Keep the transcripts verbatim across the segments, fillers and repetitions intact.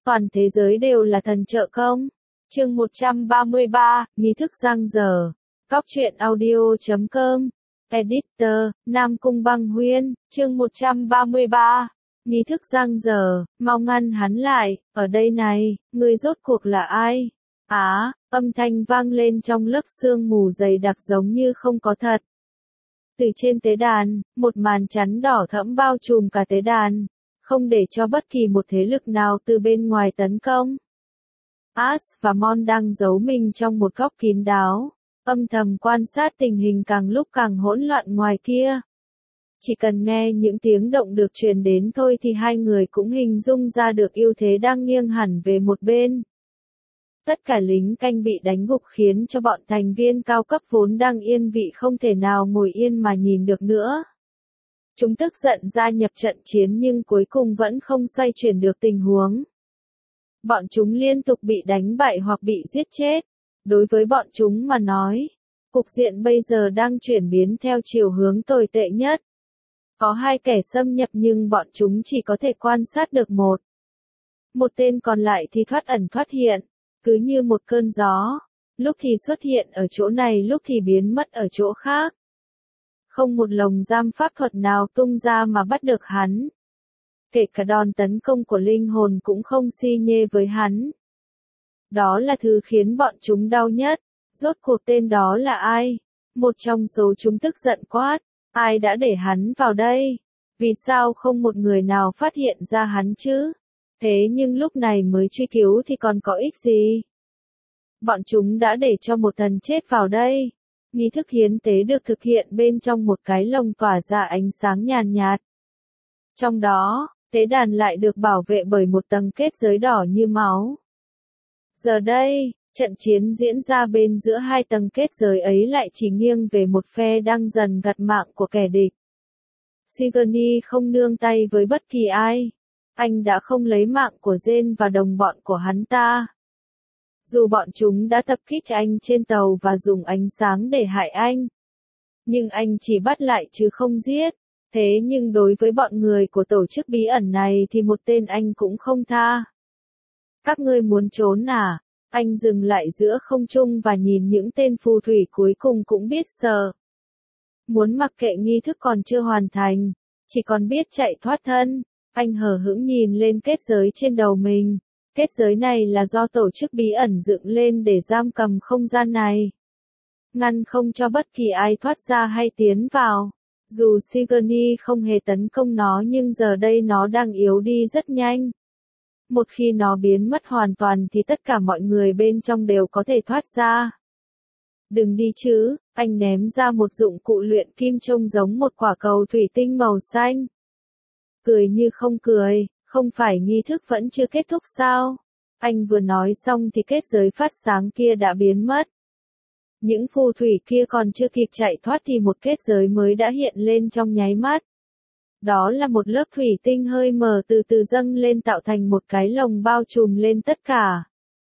Toàn thế giới đều là thần trợ công. Chương một trăm ba mươi ba, nghi thức giang dở. Cóc truyện audio chấm com. Editor, Nam Cung Băng Huyên. Chương một trăm ba mươi ba. Nghi thức giang dở, mau ngăn hắn lại, ở đây này, người rốt cuộc là ai? Á, âm thanh vang lên trong lớp sương mù dày đặc giống như không có thật. Từ trên tế đàn, một màn chắn đỏ thẫm bao trùm cả tế đàn, không để cho bất kỳ một thế lực nào từ bên ngoài tấn công. Ash và Mon đang giấu mình trong một góc kín đáo, âm thầm quan sát tình hình càng lúc càng hỗn loạn ngoài kia. Chỉ cần nghe những tiếng động được truyền đến thôi thì hai người cũng hình dung ra được ưu thế đang nghiêng hẳn về một bên. Tất cả lính canh bị đánh gục khiến cho bọn thành viên cao cấp vốn đang yên vị không thể nào ngồi yên mà nhìn được nữa. Chúng tức giận gia nhập trận chiến nhưng cuối cùng vẫn không xoay chuyển được tình huống. Bọn chúng liên tục bị đánh bại hoặc bị giết chết. Đối với bọn chúng mà nói, cục diện bây giờ đang chuyển biến theo chiều hướng tồi tệ nhất. Có hai kẻ xâm nhập nhưng bọn chúng chỉ có thể quan sát được một. Một tên còn lại thì thoát ẩn thoát hiện, cứ như một cơn gió, lúc thì xuất hiện ở chỗ này lúc thì biến mất ở chỗ khác. Không một lồng giam pháp thuật nào tung ra mà bắt được hắn. Kể cả đòn tấn công của linh hồn cũng không si nhê với hắn. Đó là thứ khiến bọn chúng đau nhất. Rốt cuộc tên đó là ai? Một trong số chúng tức giận quát. Ai đã để hắn vào đây? Vì sao không một người nào phát hiện ra hắn chứ? Thế nhưng lúc này mới truy cứu thì còn có ích gì? Bọn chúng đã để cho một thần chết vào đây. Nghi thức hiến tế được thực hiện bên trong một cái lồng tỏa ra ánh sáng nhàn nhạt. Trong đó, tế đàn lại được bảo vệ bởi một tầng kết giới đỏ như máu. Giờ đây, trận chiến diễn ra bên giữa hai tầng kết giới ấy lại chỉ nghiêng về một phe đang dần gặt mạng của kẻ địch. Sigourney không nương tay với bất kỳ ai. Anh đã không lấy mạng của Jane và đồng bọn của hắn ta. Dù bọn chúng đã tập kích anh trên tàu và dùng ánh sáng để hại anh. Nhưng anh chỉ bắt lại chứ không giết. Thế nhưng đối với bọn người của tổ chức bí ẩn này thì một tên anh cũng không tha. Các ngươi muốn trốn à? Anh dừng lại giữa không trung và nhìn những tên phù thủy cuối cùng cũng biết sợ. Muốn mặc kệ nghi thức còn chưa hoàn thành, chỉ còn biết chạy thoát thân. Anh hờ hững nhìn lên kết giới trên đầu mình. Kết giới này là do tổ chức bí ẩn dựng lên để giam cầm không gian này. Ngăn không cho bất kỳ ai thoát ra hay tiến vào. Dù Sigourney không hề tấn công nó nhưng giờ đây nó đang yếu đi rất nhanh. Một khi nó biến mất hoàn toàn thì tất cả mọi người bên trong đều có thể thoát ra. Đừng đi chứ, anh ném ra một dụng cụ luyện kim trông giống một quả cầu thủy tinh màu xanh. Cười như không cười, không phải nghi thức vẫn chưa kết thúc sao? Anh vừa nói xong thì kết giới phát sáng kia đã biến mất. Những phù thủy kia còn chưa kịp chạy thoát thì một kết giới mới đã hiện lên trong nháy mắt. Đó là một lớp thủy tinh hơi mờ từ từ dâng lên tạo thành một cái lồng bao trùm lên tất cả.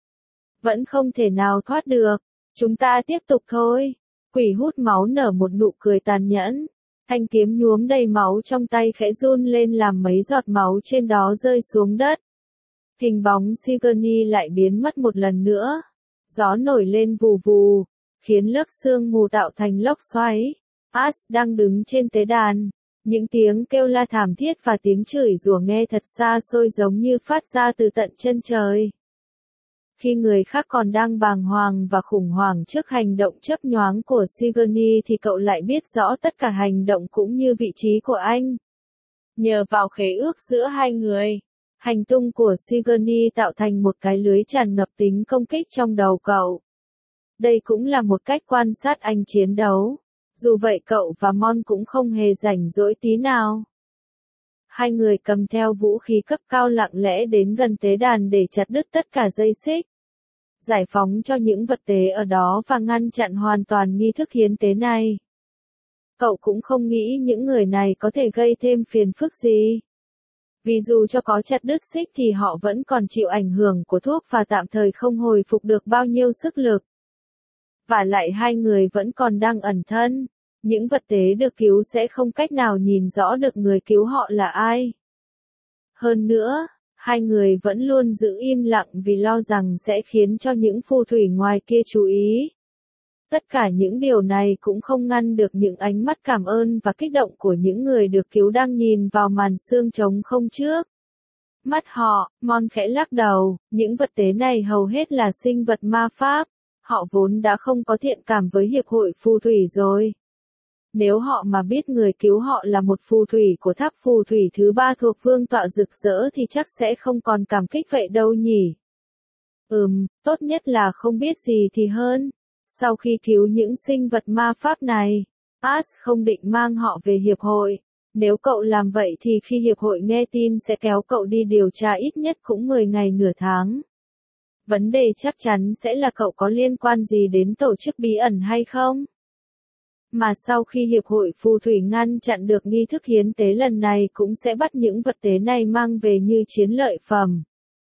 Vẫn không thể nào thoát được. Chúng ta tiếp tục thôi. Quỷ hút máu nở một nụ cười tàn nhẫn. Thanh kiếm nhuốm đầy máu trong tay khẽ run lên làm mấy giọt máu trên đó rơi xuống đất. Hình bóng Sigourney lại biến mất một lần nữa. Gió nổi lên vù vù, khiến lớp sương mù tạo thành lốc xoáy. Ash đang đứng trên tế đàn. Những tiếng kêu la thảm thiết và tiếng chửi rủa nghe thật xa xôi giống như phát ra từ tận chân trời. Khi người khác còn đang bàng hoàng và khủng hoảng trước hành động chớp nhoáng của Sigourney thì cậu lại biết rõ tất cả hành động cũng như vị trí của anh. Nhờ vào khế ước giữa hai người, hành tung của Sigourney tạo thành một cái lưới tràn ngập tính công kích trong đầu cậu. Đây cũng là một cách quan sát anh chiến đấu. Dù vậy cậu và Mon cũng không hề rảnh rỗi tí nào. Hai người cầm theo vũ khí cấp cao lặng lẽ đến gần tế đàn để chặt đứt tất cả dây xích. Giải phóng cho những vật tế ở đó và ngăn chặn hoàn toàn nghi thức hiến tế này. Cậu cũng không nghĩ những người này có thể gây thêm phiền phức gì. Vì dù cho có chặt đứt xích thì họ vẫn còn chịu ảnh hưởng của thuốc và tạm thời không hồi phục được bao nhiêu sức lực. Và lại hai người vẫn còn đang ẩn thân. Những vật tế được cứu sẽ không cách nào nhìn rõ được người cứu họ là ai. Hơn nữa, Hai người vẫn luôn giữ im lặng vì lo rằng sẽ khiến cho những phù thủy ngoài kia chú ý. Tất cả những điều này cũng không ngăn được những ánh mắt cảm ơn và kích động của những người được cứu đang nhìn vào màn xương trống không trước. Mắt họ, Mon khẽ lắc đầu, những vật tế này hầu hết là sinh vật ma pháp. Họ vốn đã không có thiện cảm với hiệp hội phù thủy rồi. Nếu họ mà biết người cứu họ là một phù thủy của tháp phù thủy thứ ba thuộc vương tọa rực rỡ thì chắc sẽ không còn cảm kích vậy đâu nhỉ. Ừm, tốt nhất là không biết gì thì hơn. Sau khi cứu những sinh vật ma pháp này, Ash không định mang họ về hiệp hội. Nếu cậu làm vậy thì khi hiệp hội nghe tin sẽ kéo cậu đi điều tra ít nhất cũng mười ngày nửa tháng. Vấn đề chắc chắn sẽ là cậu có liên quan gì đến tổ chức bí ẩn hay không? Mà sau khi hiệp hội phù thủy ngăn chặn được nghi thức hiến tế lần này cũng sẽ bắt những vật tế này mang về như chiến lợi phẩm.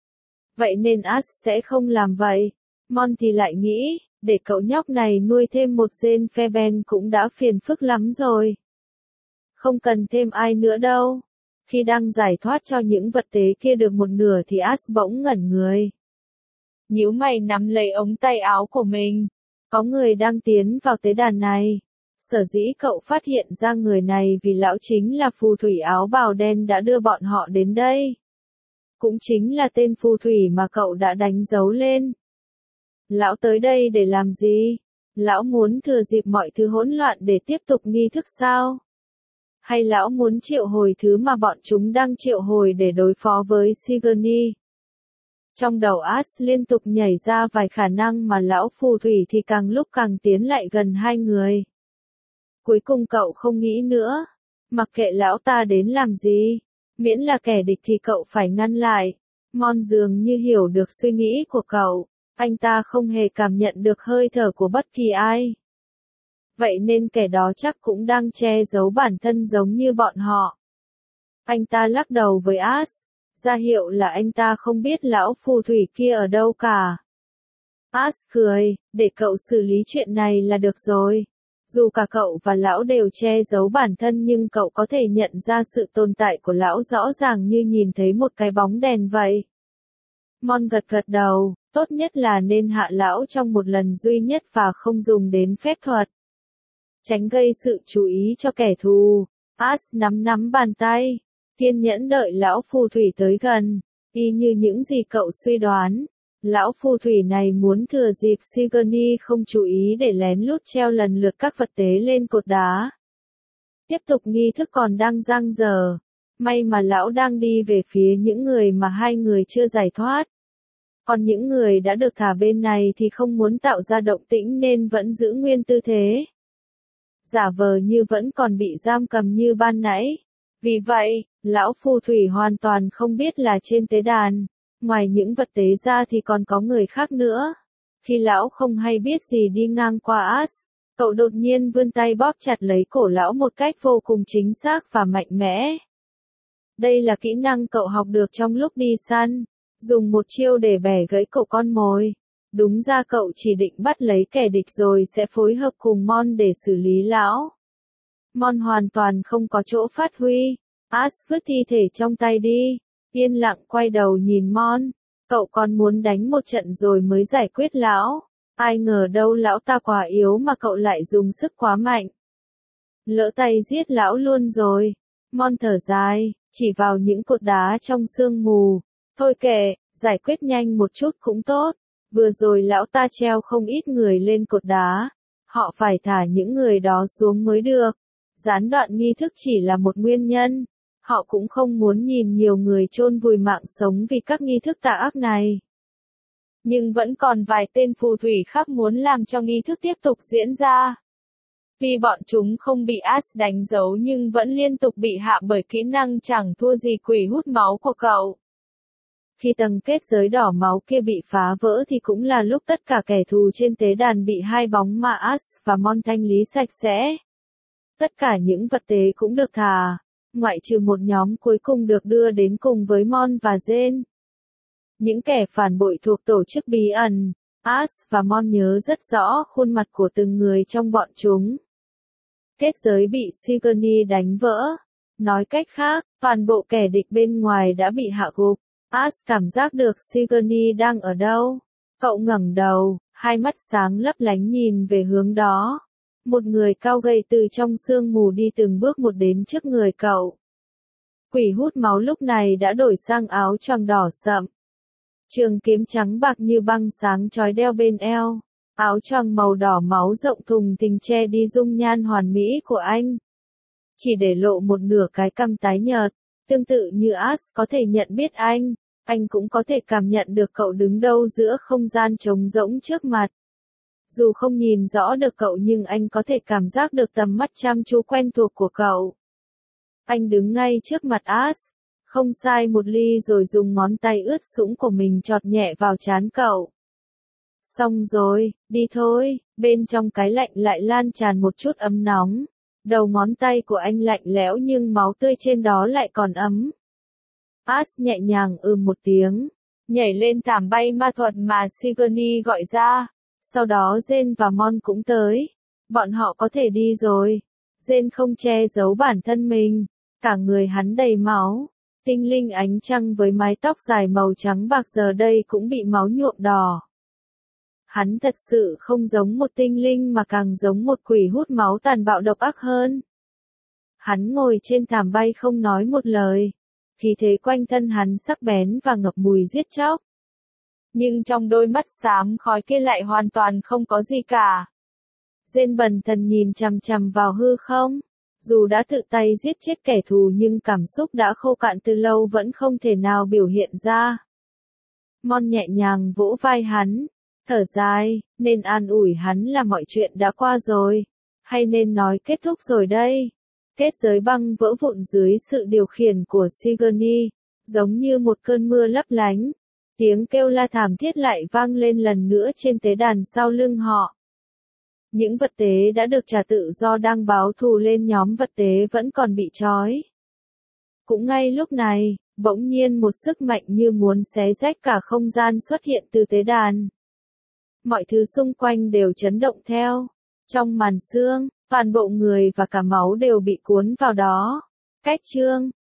Vậy nên Ash sẽ không làm vậy. Mon thì lại nghĩ, để cậu nhóc này nuôi thêm một gen Feben cũng đã phiền phức lắm rồi. Không cần thêm ai nữa đâu. Khi đang giải thoát cho những vật tế kia được một nửa thì Ash bỗng ngẩn người. Nhíu mày nắm lấy ống tay áo của mình. Có người đang tiến vào tế đàn này. Sở dĩ cậu phát hiện ra người này vì lão chính là phù thủy áo bào đen đã đưa bọn họ đến đây. Cũng chính là tên phù thủy mà cậu đã đánh dấu lên. Lão tới đây để làm gì? Lão muốn thừa dịp mọi thứ hỗn loạn để tiếp tục nghi thức sao? Hay lão muốn triệu hồi thứ mà bọn chúng đang triệu hồi để đối phó với Sigourney? Trong đầu Ash liên tục nhảy ra vài khả năng mà lão phù thủy thì càng lúc càng tiến lại gần hai người. Cuối cùng cậu không nghĩ nữa. Mặc kệ lão ta đến làm gì. Miễn là kẻ địch thì cậu phải ngăn lại. Mon dường như hiểu được suy nghĩ của cậu. Anh ta không hề cảm nhận được hơi thở của bất kỳ ai. Vậy nên kẻ đó chắc cũng đang che giấu bản thân giống như bọn họ. Anh ta lắc đầu với Ash, ra hiệu là anh ta không biết lão phù thủy kia ở đâu cả. Ash cười, để cậu xử lý chuyện này là được rồi. Dù cả cậu và lão đều che giấu bản thân nhưng cậu có thể nhận ra sự tồn tại của lão rõ ràng như nhìn thấy một cái bóng đèn vậy. Mon gật gật đầu, tốt nhất là nên hạ lão trong một lần duy nhất và không dùng đến phép thuật. Tránh gây sự chú ý cho kẻ thù, Ash nắm nắm bàn tay, kiên nhẫn đợi lão phù thủy tới gần, y như những gì cậu suy đoán. Lão phù thủy này muốn thừa dịp Sigourney không chú ý để lén lút treo lần lượt các vật tế lên cột đá. Tiếp tục nghi thức còn đang dang dở. May mà lão đang đi về phía những người mà hai người chưa giải thoát. Còn những người đã được thả bên này thì không muốn tạo ra động tĩnh nên vẫn giữ nguyên tư thế. Giả vờ như vẫn còn bị giam cầm như ban nãy. Vì vậy, lão phù thủy hoàn toàn không biết là trên tế đàn, ngoài những vật tế ra thì còn có người khác nữa. Khi lão không hay biết gì đi ngang qua Ash, cậu đột nhiên vươn tay bóp chặt lấy cổ lão một cách vô cùng chính xác và mạnh mẽ. Đây là kỹ năng cậu học được trong lúc đi săn, dùng một chiêu để bẻ gãy cổ con mồi. Đúng ra cậu chỉ định bắt lấy kẻ địch rồi sẽ phối hợp cùng Mon để xử lý lão. Mon hoàn toàn không có chỗ phát huy. Ash vứt thi thể trong tay đi, yên lặng quay đầu nhìn Mon. Cậu còn muốn đánh một trận rồi mới giải quyết lão. Ai ngờ đâu lão ta quá yếu mà cậu lại dùng sức quá mạnh. Lỡ tay giết lão luôn rồi. Mon thở dài, chỉ vào những cột đá trong sương mù. Thôi kệ, giải quyết nhanh một chút cũng tốt. Vừa rồi lão ta treo không ít người lên cột đá. Họ phải thả những người đó xuống mới được. Gián đoạn nghi thức chỉ là một nguyên nhân. Họ cũng không muốn nhìn nhiều người chôn vùi mạng sống vì các nghi thức tà ác này. Nhưng vẫn còn vài tên phù thủy khác muốn làm cho nghi thức tiếp tục diễn ra. Vì bọn chúng không bị Ash đánh dấu nhưng vẫn liên tục bị hạ bởi kỹ năng chẳng thua gì quỷ hút máu của cậu. Khi tầng kết giới đỏ máu kia bị phá vỡ thì cũng là lúc tất cả kẻ thù trên tế đàn bị hai bóng ma Ash và Mon thanh lý sạch sẽ. Tất cả những vật tế cũng được thả, ngoại trừ một nhóm cuối cùng được đưa đến cùng với Mon và Jane. Những kẻ phản bội thuộc tổ chức bí ẩn, Ash và Mon nhớ rất rõ khuôn mặt của từng người trong bọn chúng. Kết giới bị Sigourney đánh vỡ. Nói cách khác, toàn bộ kẻ địch bên ngoài đã bị hạ gục. Ash cảm giác được Sigourney đang ở đâu. Cậu ngẩng đầu, hai mắt sáng lấp lánh nhìn về hướng đó. Một người cao gầy từ trong sương mù đi từng bước một đến trước người cậu. Quỷ hút máu lúc này đã đổi sang áo choàng đỏ sậm. Trường kiếm trắng bạc như băng sáng chói đeo bên eo. Áo choàng màu đỏ máu rộng thùng thình che đi dung nhan hoàn mỹ của anh. Chỉ để lộ một nửa cái cằm tái nhợt. Tương tự như Ash có thể nhận biết anh, anh cũng có thể cảm nhận được cậu đứng đâu giữa không gian trống rỗng trước mặt. Dù không nhìn rõ được cậu nhưng anh có thể cảm giác được tầm mắt chăm chú quen thuộc của cậu. Anh đứng ngay trước mặt Ash, không sai một ly rồi dùng ngón tay ướt sũng của mình chọt nhẹ vào trán cậu. Xong rồi, đi thôi, bên trong cái lạnh lại lan tràn một chút ấm nóng. Đầu ngón tay của anh lạnh lẽo nhưng máu tươi trên đó lại còn ấm. Ash nhẹ nhàng ừm một tiếng, nhảy lên thảm bay ma thuật mà Sigourney gọi ra. Sau đó Jane và Mon cũng tới. Bọn họ có thể đi rồi. Jane không che giấu bản thân mình. Cả người hắn đầy máu. Tinh linh ánh trăng với mái tóc dài màu trắng bạc giờ đây cũng bị máu nhuộm đỏ. Hắn thật sự không giống một tinh linh mà càng giống một quỷ hút máu tàn bạo độc ác hơn. Hắn ngồi trên thảm bay không nói một lời. Khí thế quanh thân hắn sắc bén và ngập mùi giết chóc. Nhưng trong đôi mắt xám khói kia lại hoàn toàn không có gì cả. Jane bần thần nhìn chằm chằm vào hư không. Dù đã tự tay giết chết kẻ thù nhưng cảm xúc đã khô cạn từ lâu vẫn không thể nào biểu hiện ra. Mon nhẹ nhàng vỗ vai hắn. Thở dài, nên an ủi hắn là mọi chuyện đã qua rồi. Hay nên nói kết thúc rồi đây. Kết giới băng vỡ vụn dưới sự điều khiển của Sigourney. Giống như một cơn mưa lấp lánh. Tiếng kêu la thảm thiết lại vang lên lần nữa trên tế đàn sau lưng họ. Những vật tế đã được trả tự do đang báo thù lên nhóm vật tế vẫn còn bị trói. Cũng ngay lúc này, bỗng nhiên một sức mạnh như muốn xé rách cả không gian xuất hiện từ tế đàn. Mọi thứ xung quanh đều chấn động theo. Trong màn sương, toàn bộ người và cả máu đều bị cuốn vào đó. Cách chương